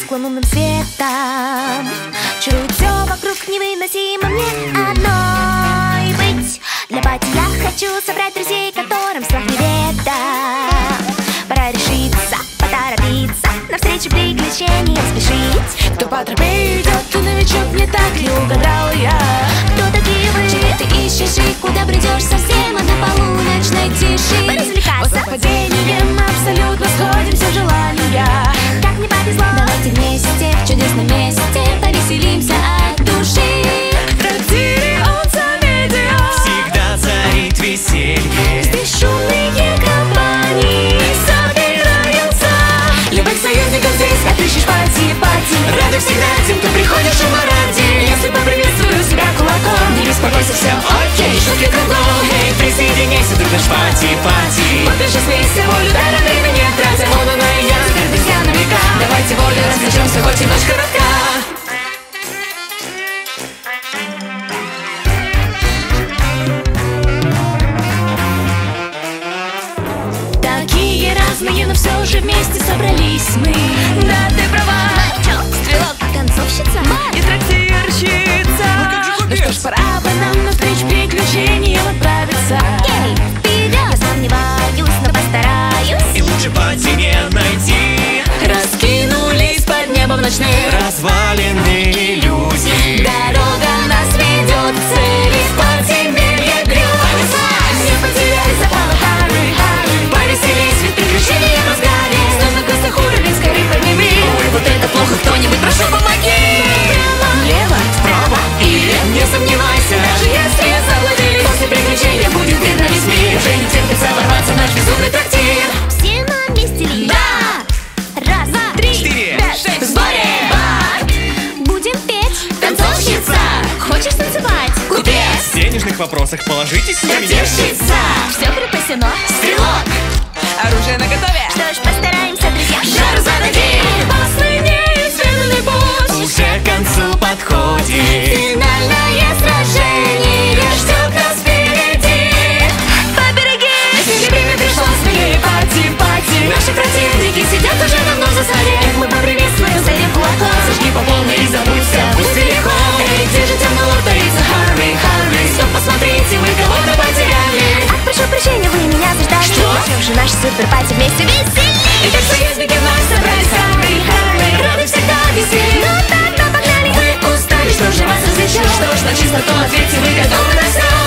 тусклым лунным светом. Чарует все вокруг невыносимо мне одной быть. Для пати я хочу собрать друзей, которым страх неведом. Пора решиться, поторопиться, навстречу приключениям спешить. Кто по тропе идет, ты новичок, не так ли угадал я? Кто такие вы? Чего ты ищешь и куда придешь совсем от полуночной тиши? Поразвлекаться. По совпадениям абсолютно сходимся в желания. Как мне повезло. Давайте вместе в чудесном месте повеселимся от души. В трактире Олдса Медиа всегда царит веселье. здесь шумные компании собираются. Любых союзников здесь отыщешь пати. Рады всегда тем, кто приходит шума ради. Если поприветствую себя кулаком, Не беспокойся, все окей, шутки кругом. Эй, присоединяйся, друг наш пати. подпиши, смейся, волю, дай на время не тратя. Он, она и я, теперь друзья на века. Давайте волю развлечемся, хоть и ночь коротка. Такие разные, но все же вместе собрались мы. Да, ты права. Новичок, стрелок, танцовщица, И трактирщица. Ну что ж, пора бы нам навстречу приключениям отправиться. ей, вперед! Я сомневаюсь, но постараюсь. И лучше пати не найти. Раскинулись под небом ночным Развалины иллюзий. Дорога нас ведет к цели в подземелье грез. Не потеряй запала, Харри, повеселись, ведь приключения в разгаре. Снова на костях уровень, скорее подними. Ой, вот это плохо, кто-нибудь, прошу, помоги. Влево, вправо и Не сомневайся, даже если заблудились, после приключения будет видно весь мир. Уже не терпится ворваться в наш безумный трактир. Все на месте ли? Да! Раз, два, три, 4, 5, 6, в сборе! Бар! будем петь. Танцовщица! Хочешь танцевать? Купец! в денежных вопросах положитесь на меня. Трактирщица! Все припасено. Стрелок! Оружие наготове! Что ж, постараемся, друзья. Жар зададим! Последний изведанный путь! Уже к концу подходит. Финальное сражение ждет нас впереди! По береги! На силе время пришло смелее пати. Наши противники сидят уже давно в засаде. Мы поприветствуем за их кулаком. Зажги по полной и забудься, пусть легко. Эй, где же темный лорд таится? Харви, стоп, посмотрите, мы кого-то потеряли. Ах, прошу прощения, вы меня заждали. Что? Чем же наш супер-пати вместе веселее? Итак, союзники вновь собрались. Харви, рады всегда веселье. Ну тогда погнали. Вы устали, что же вас развлечет? Что ж, на чистоту ответьте, вы готовы на все?